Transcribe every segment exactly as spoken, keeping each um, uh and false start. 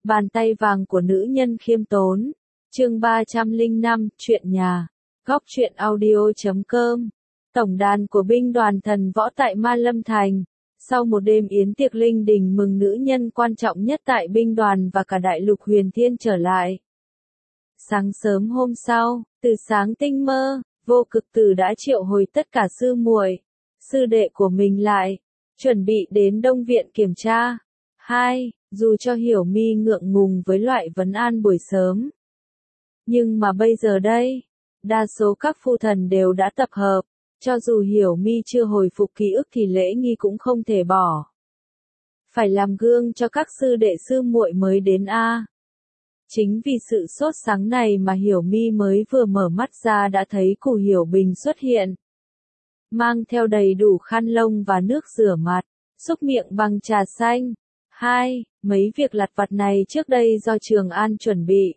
Bàn tay vàng của nữ nhân khiêm tốn. Chương ba trăm lẻ năm, chuyện nhà. Góc truyện audio chấm com. Tổng đàn của binh đoàn thần võ tại Ma Lâm Thành. Sau một đêm yến tiệc linh đình mừng nữ nhân quan trọng nhất tại binh đoàn và cả đại lục huyền thiên trở lại. Sáng sớm hôm sau, từ sáng tinh mơ, Vô Cực Tử đã triệu hồi tất cả sư muội, sư đệ của mình lại, chuẩn bị đến Đông Viện kiểm tra. Hai, dù cho Hiểu Mi ngượng ngùng với loại vấn an buổi sớm. Nhưng mà bây giờ đây, đa số các phu thần đều đã tập hợp, cho dù Hiểu Mi chưa hồi phục ký ức thì lễ nghi cũng không thể bỏ. Phải làm gương cho các sư đệ sư muội mới đến a. Chính vì sự sốt sắng này mà Hiểu Mi mới vừa mở mắt ra đã thấy Cù Hiểu Bình xuất hiện. Mang theo đầy đủ khăn lông và nước rửa mặt, xúc miệng bằng trà xanh. Hai, mấy việc lặt vặt này trước đây do Trường An chuẩn bị.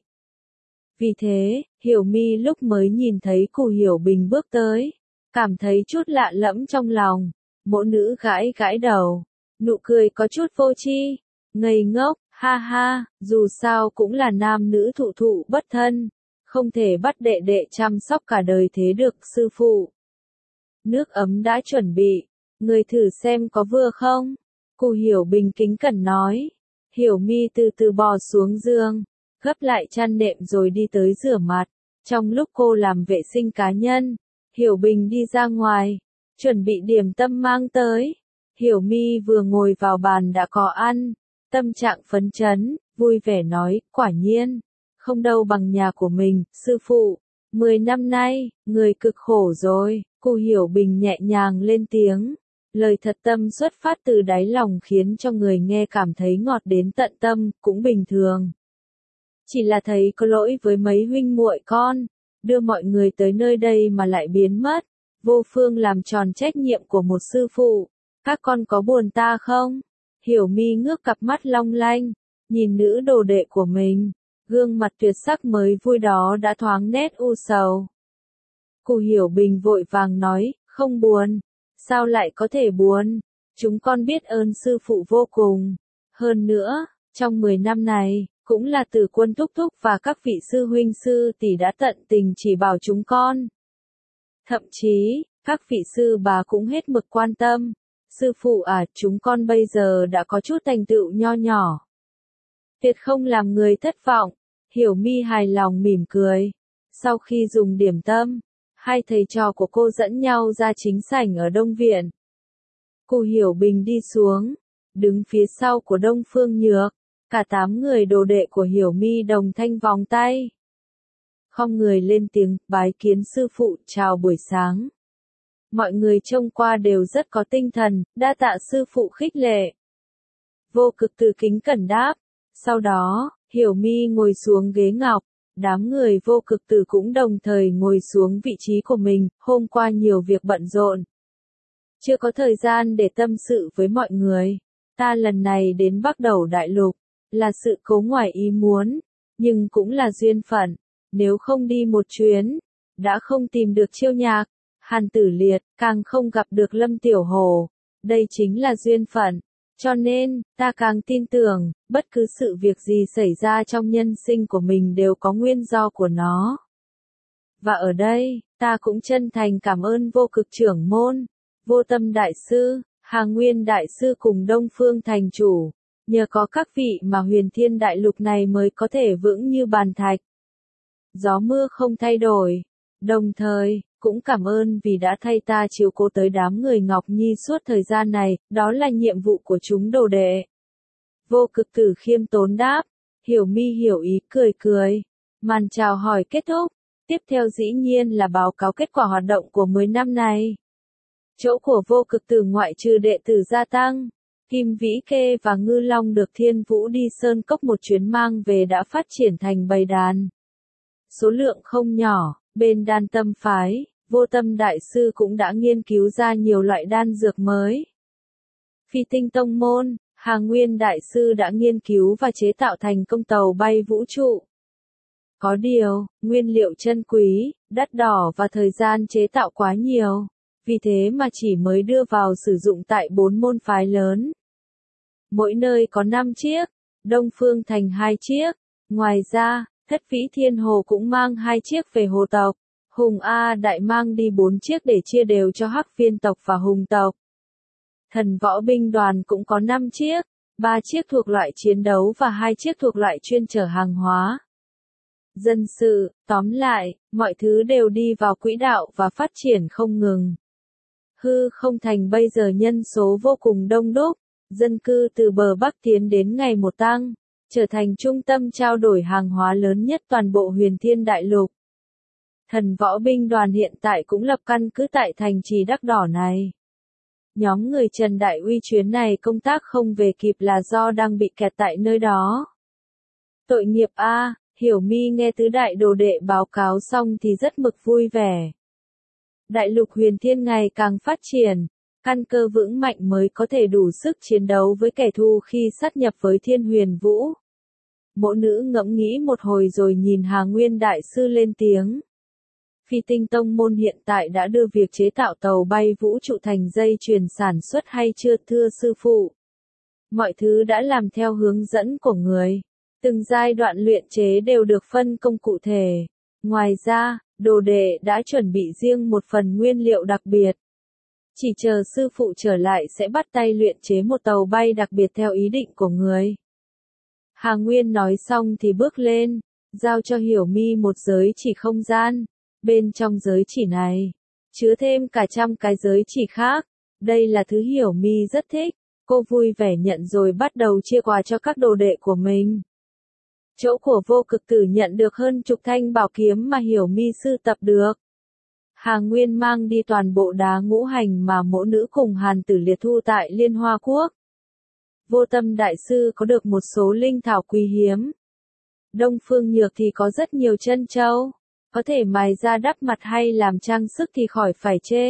Vì thế, Hiểu Mi lúc mới nhìn thấy Cù Hiểu Bình bước tới, cảm thấy chút lạ lẫm trong lòng. Mỗ nữ gãi gãi đầu, nụ cười có chút vô tri, ngây ngốc, ha ha, dù sao cũng là nam nữ thụ thụ bất thân, không thể bắt đệ đệ chăm sóc cả đời thế được sư phụ. Nước ấm đã chuẩn bị, người thử xem có vừa không? Cù Hiểu Bình kính cẩn nói. Hiểu Mi từ từ bò xuống giường, gấp lại chăn nệm rồi đi tới rửa mặt. Trong lúc cô làm vệ sinh cá nhân, Hiểu Bình đi ra ngoài, chuẩn bị điểm tâm mang tới. Hiểu Mi vừa ngồi vào bàn đã có ăn, tâm trạng phấn chấn, vui vẻ nói, quả nhiên, không đâu bằng nhà của mình, sư phụ. Mười năm nay, người cực khổ rồi. Cù Hiểu Bình nhẹ nhàng lên tiếng. Lời thật tâm xuất phát từ đáy lòng khiến cho người nghe cảm thấy ngọt đến tận tâm, cũng bình thường. Chỉ là thấy có lỗi với mấy huynh muội con, đưa mọi người tới nơi đây mà lại biến mất. Vô phương làm tròn trách nhiệm của một sư phụ. Các con có buồn ta không? Hiểu Mi ngước cặp mắt long lanh, nhìn nữ đồ đệ của mình. Gương mặt tuyệt sắc mới vui đó đã thoáng nét u sầu. Cù Hiểu Bình vội vàng nói, không buồn. Sao lại có thể buồn? Chúng con biết ơn sư phụ vô cùng. Hơn nữa, trong mười năm này, cũng là Tử Quân thúc thúc và các vị sư huynh sư tỷ đã tận tình chỉ bảo chúng con. Thậm chí, các vị sư bà cũng hết mực quan tâm. Sư phụ à, chúng con bây giờ đã có chút thành tựu nho nhỏ. Tuyệt không làm người thất vọng. Hiểu Mi hài lòng mỉm cười. Sau khi dùng điểm tâm, hai thầy trò của cô dẫn nhau ra chính sảnh ở Đông Viện. Cù Hiểu Bình đi xuống, đứng phía sau của Đông Phương Nhược. Cả tám người đồ đệ của Hiểu Mi đồng thanh vòng tay. Khom người lên tiếng, bái kiến sư phụ, chào buổi sáng. Mọi người trông qua đều rất có tinh thần, đa tạ sư phụ khích lệ. Vô Cực Tử kính cẩn đáp. Sau đó, Hiểu Mi ngồi xuống ghế ngọc. Đám người Vô Cực Tử cũng đồng thời ngồi xuống vị trí của mình, hôm qua nhiều việc bận rộn. Chưa có thời gian để tâm sự với mọi người. Ta lần này đến Bắc Đẩu Đại Lục, là sự cố ngoài ý muốn, nhưng cũng là duyên phận. Nếu không đi một chuyến, đã không tìm được Chiêu Nhạc, Hàn Tử Liệt, càng không gặp được Lâm Tiểu Hồ. Đây chính là duyên phận. Cho nên, ta càng tin tưởng, bất cứ sự việc gì xảy ra trong nhân sinh của mình đều có nguyên do của nó. Và ở đây, ta cũng chân thành cảm ơn Vô Cực trưởng môn, Vô Tâm Đại Sư, Hà Nguyên Đại Sư cùng Đông Phương Thành Chủ. Nhờ có các vị mà huyền thiên đại lục này mới có thể vững như bàn thạch. Gió mưa không thay đổi. Đồng thời, cũng cảm ơn vì đã thay ta chiếu cố tới đám người Ngọc Nhi suốt thời gian này, đó là nhiệm vụ của chúng đồ đệ. Vô Cực Tử khiêm tốn đáp. Hiểu Mi hiểu ý cười cười. Màn chào hỏi kết thúc. Tiếp theo dĩ nhiên là báo cáo kết quả hoạt động của mười năm này. Chỗ của Vô Cực Tử ngoại trừ đệ tử gia tăng, Kim Vĩ Kê và Ngư Long được Thiên Vũ đi Sơn Cốc một chuyến mang về đã phát triển thành bầy đàn. Số lượng không nhỏ, bên đan tâm phái, Vô Tâm Đại Sư cũng đã nghiên cứu ra nhiều loại đan dược mới. Phi Tinh Tông Môn, Hà Nguyên Đại Sư đã nghiên cứu và chế tạo thành công tàu bay vũ trụ. Có điều, nguyên liệu chân quý, đắt đỏ và thời gian chế tạo quá nhiều, vì thế mà chỉ mới đưa vào sử dụng tại bốn môn phái lớn. Mỗi nơi có năm chiếc, Đông Phương Thành hai chiếc. Ngoài ra, Thất Vĩ Thiên Hồ cũng mang hai chiếc về hồ tộc. Hùng A Đại mang đi bốn chiếc để chia đều cho Hắc Viên tộc và Hùng tộc. Thần võ binh đoàn cũng có năm chiếc, ba chiếc thuộc loại chiến đấu và hai chiếc thuộc loại chuyên chở hàng hóa. Dân sự, tóm lại, mọi thứ đều đi vào quỹ đạo và phát triển không ngừng. Hư Không Thành bây giờ nhân số vô cùng đông đúc, dân cư từ bờ Bắc tiến đến ngày một tăng, trở thành trung tâm trao đổi hàng hóa lớn nhất toàn bộ Huyền Thiên Đại Lục. Thần võ binh đoàn hiện tại cũng lập căn cứ tại thành trì Đắc Đỏ này. Nhóm người Trần Đại Uy chuyến này công tác không về kịp là do đang bị kẹt tại nơi đó. Tội nghiệp a, Hiểu Mi nghe tứ đại đồ đệ báo cáo xong thì rất mực vui vẻ. Đại lục Huyền Thiên ngày càng phát triển, căn cơ vững mạnh mới có thể đủ sức chiến đấu với kẻ thù khi sát nhập với Thiên Huyền Vũ. Mộ nữ ngẫm nghĩ một hồi rồi nhìn Hà Nguyên Đại Sư lên tiếng. Phi Tinh Tông Môn hiện tại đã đưa việc chế tạo tàu bay vũ trụ thành dây chuyền sản xuất hay chưa thưa sư phụ? Mọi thứ đã làm theo hướng dẫn của người. Từng giai đoạn luyện chế đều được phân công cụ thể. Ngoài ra, đồ đệ đã chuẩn bị riêng một phần nguyên liệu đặc biệt. Chỉ chờ sư phụ trở lại sẽ bắt tay luyện chế một tàu bay đặc biệt theo ý định của người. Hà Nguyên nói xong thì bước lên, giao cho Hiểu Mi một giới chỉ không gian. Bên trong giới chỉ này, chứa thêm cả trăm cái giới chỉ khác. Đây là thứ Hiểu Mi rất thích, cô vui vẻ nhận rồi bắt đầu chia quà cho các đồ đệ của mình. Chỗ của Vô Cực Tử nhận được hơn chục thanh bảo kiếm mà Hiểu Mi sưu tập được. Hà Nguyên mang đi toàn bộ đá ngũ hành mà mỗ nữ cùng Hàn Tử Liệt thu tại Liên Hoa Quốc. Vô Tâm Đại Sư có được một số linh thảo quý hiếm. Đông Phương Nhược thì có rất nhiều chân châu. Có thể mài ra đắp mặt hay làm trang sức thì khỏi phải chê.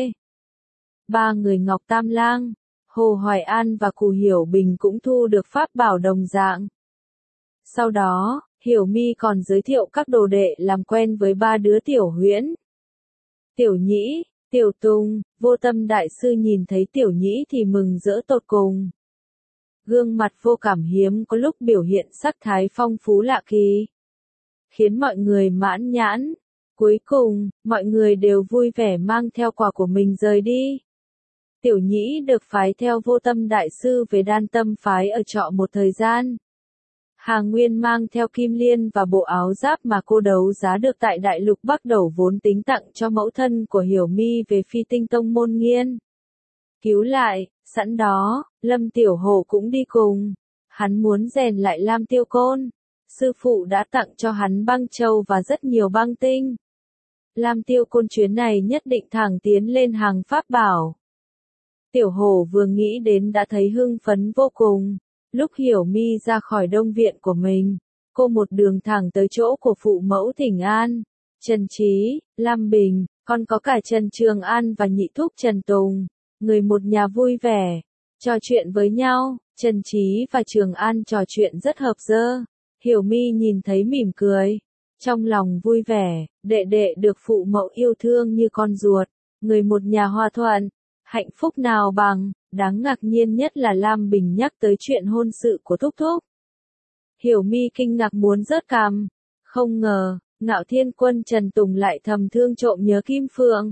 Ba người Ngọc Tam Lang, Hồ Hoài An và Cù Hiểu Bình cũng thu được pháp bảo đồng dạng. Sau đó, Hiểu Mi còn giới thiệu các đồ đệ làm quen với ba đứa Tiểu Huyễn. Tiểu Nhĩ, Tiểu Tùng, Vô Tâm Đại Sư nhìn thấy Tiểu Nhĩ thì mừng rỡ tột cùng. Gương mặt Vô Cảm hiếm có lúc biểu hiện sắc thái phong phú lạ kỳ, khiến mọi người mãn nhãn. Cuối cùng, mọi người đều vui vẻ mang theo quà của mình rời đi. Tiểu Nhĩ được phái theo Vô Tâm Đại Sư về Đan Tâm phái ở trọ một thời gian. Hà Nguyên mang theo kim liên và bộ áo giáp mà cô đấu giá được tại Đại Lục Bắc Đầu vốn tính tặng cho mẫu thân của Hiểu Mi về Phi Tinh Tông Môn nghiên cứu lại. Sẵn đó, Lâm Tiểu Hổ cũng đi cùng. Hắn muốn rèn lại Lam Tiêu Côn. Sư phụ đã tặng cho hắn băng châu và rất nhiều băng tinh. Lam Tiêu Côn chuyến này nhất định thẳng tiến lên hàng pháp bảo. Tiểu Hổ vừa nghĩ đến đã thấy hưng phấn vô cùng. Lúc Hiểu Mi ra khỏi đông viện của mình, cô một đường thẳng tới chỗ của phụ mẫu Thỉnh An, Trần Trí, Lam Bình, còn có cả Trần Trường An và nhị thúc Trần Tùng, người một nhà vui vẻ, trò chuyện với nhau. Trần Trí và Trường An trò chuyện rất hợp dơ. Hiểu Mi nhìn thấy mỉm cười, trong lòng vui vẻ, đệ đệ được phụ mẫu yêu thương như con ruột, người một nhà hòa thuận, hạnh phúc nào bằng. Đáng ngạc nhiên nhất là Lam Bình nhắc tới chuyện hôn sự của Thúc Thúc. Hiểu Mi kinh ngạc muốn rớt cằm, không ngờ, Ngạo Thiên Quân Trần Tùng lại thầm thương trộm nhớ Kim Phượng.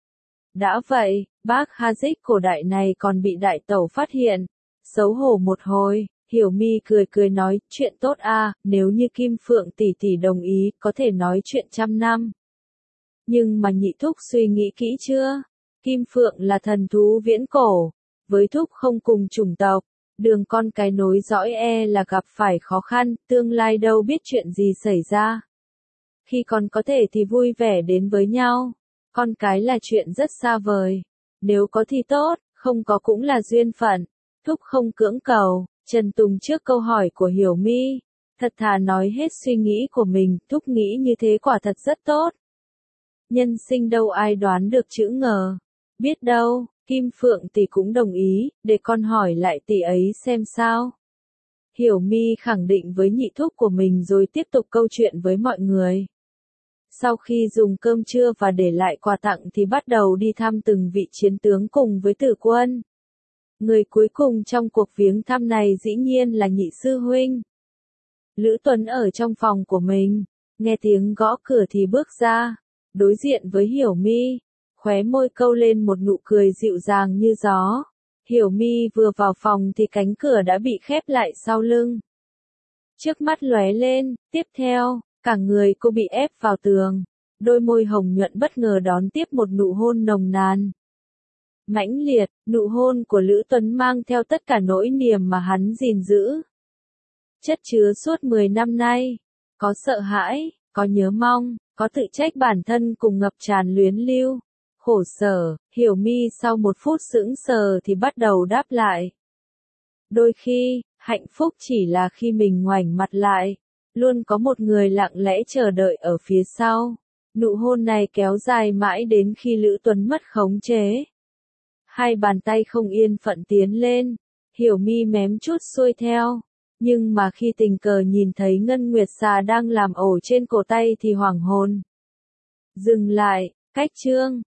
Đã vậy, bác Hazik cổ đại này còn bị đại tẩu phát hiện, xấu hổ một hồi. Hiểu Mi cười cười nói, chuyện tốt a, nếu như Kim Phượng tỷ tỷ đồng ý, có thể nói chuyện trăm năm. Nhưng mà nhị thúc suy nghĩ kỹ chưa? Kim Phượng là thần thú viễn cổ, với thúc không cùng chủng tộc, đường con cái nối dõi e là gặp phải khó khăn, tương lai đâu biết chuyện gì xảy ra. Khi còn có thể thì vui vẻ đến với nhau, con cái là chuyện rất xa vời. Nếu có thì tốt, không có cũng là duyên phận, thúc không cưỡng cầu. Trần Tùng trước câu hỏi của Hiểu Mi, thật thà nói hết suy nghĩ của mình, thúc nghĩ như thế quả thật rất tốt. Nhân sinh đâu ai đoán được chữ ngờ. Biết đâu, Kim Phượng tỷ cũng đồng ý, để con hỏi lại tỷ ấy xem sao. Hiểu Mi khẳng định với nhị thúc của mình rồi tiếp tục câu chuyện với mọi người. Sau khi dùng cơm trưa và để lại quà tặng thì bắt đầu đi thăm từng vị chiến tướng cùng với Tử Quân. Người cuối cùng trong cuộc viếng thăm này dĩ nhiên là nhị sư huynh. Lữ Tuấn ở trong phòng của mình, nghe tiếng gõ cửa thì bước ra, đối diện với Hiểu My, khóe môi câu lên một nụ cười dịu dàng như gió. Hiểu My vừa vào phòng thì cánh cửa đã bị khép lại sau lưng. Trước mắt lóe lên, tiếp theo, cả người cô bị ép vào tường, đôi môi hồng nhuận bất ngờ đón tiếp một nụ hôn nồng nàn. Mãnh liệt, nụ hôn của Lữ Tuấn mang theo tất cả nỗi niềm mà hắn gìn giữ. Chất chứa suốt mười năm nay, có sợ hãi, có nhớ mong, có tự trách bản thân cùng ngập tràn luyến lưu. Khổ sở, Hiểu My sau một phút sững sờ thì bắt đầu đáp lại. Đôi khi, hạnh phúc chỉ là khi mình ngoảnh mặt lại, luôn có một người lặng lẽ chờ đợi ở phía sau. Nụ hôn này kéo dài mãi đến khi Lữ Tuấn mất khống chế. Hai bàn tay không yên phận tiến lên, Hiểu My mém chút xuôi theo. Nhưng mà khi tình cờ nhìn thấy Ngân Nguyệt Xà đang làm ổ trên cổ tay thì hoảng hồn. Dừng lại, cách chương.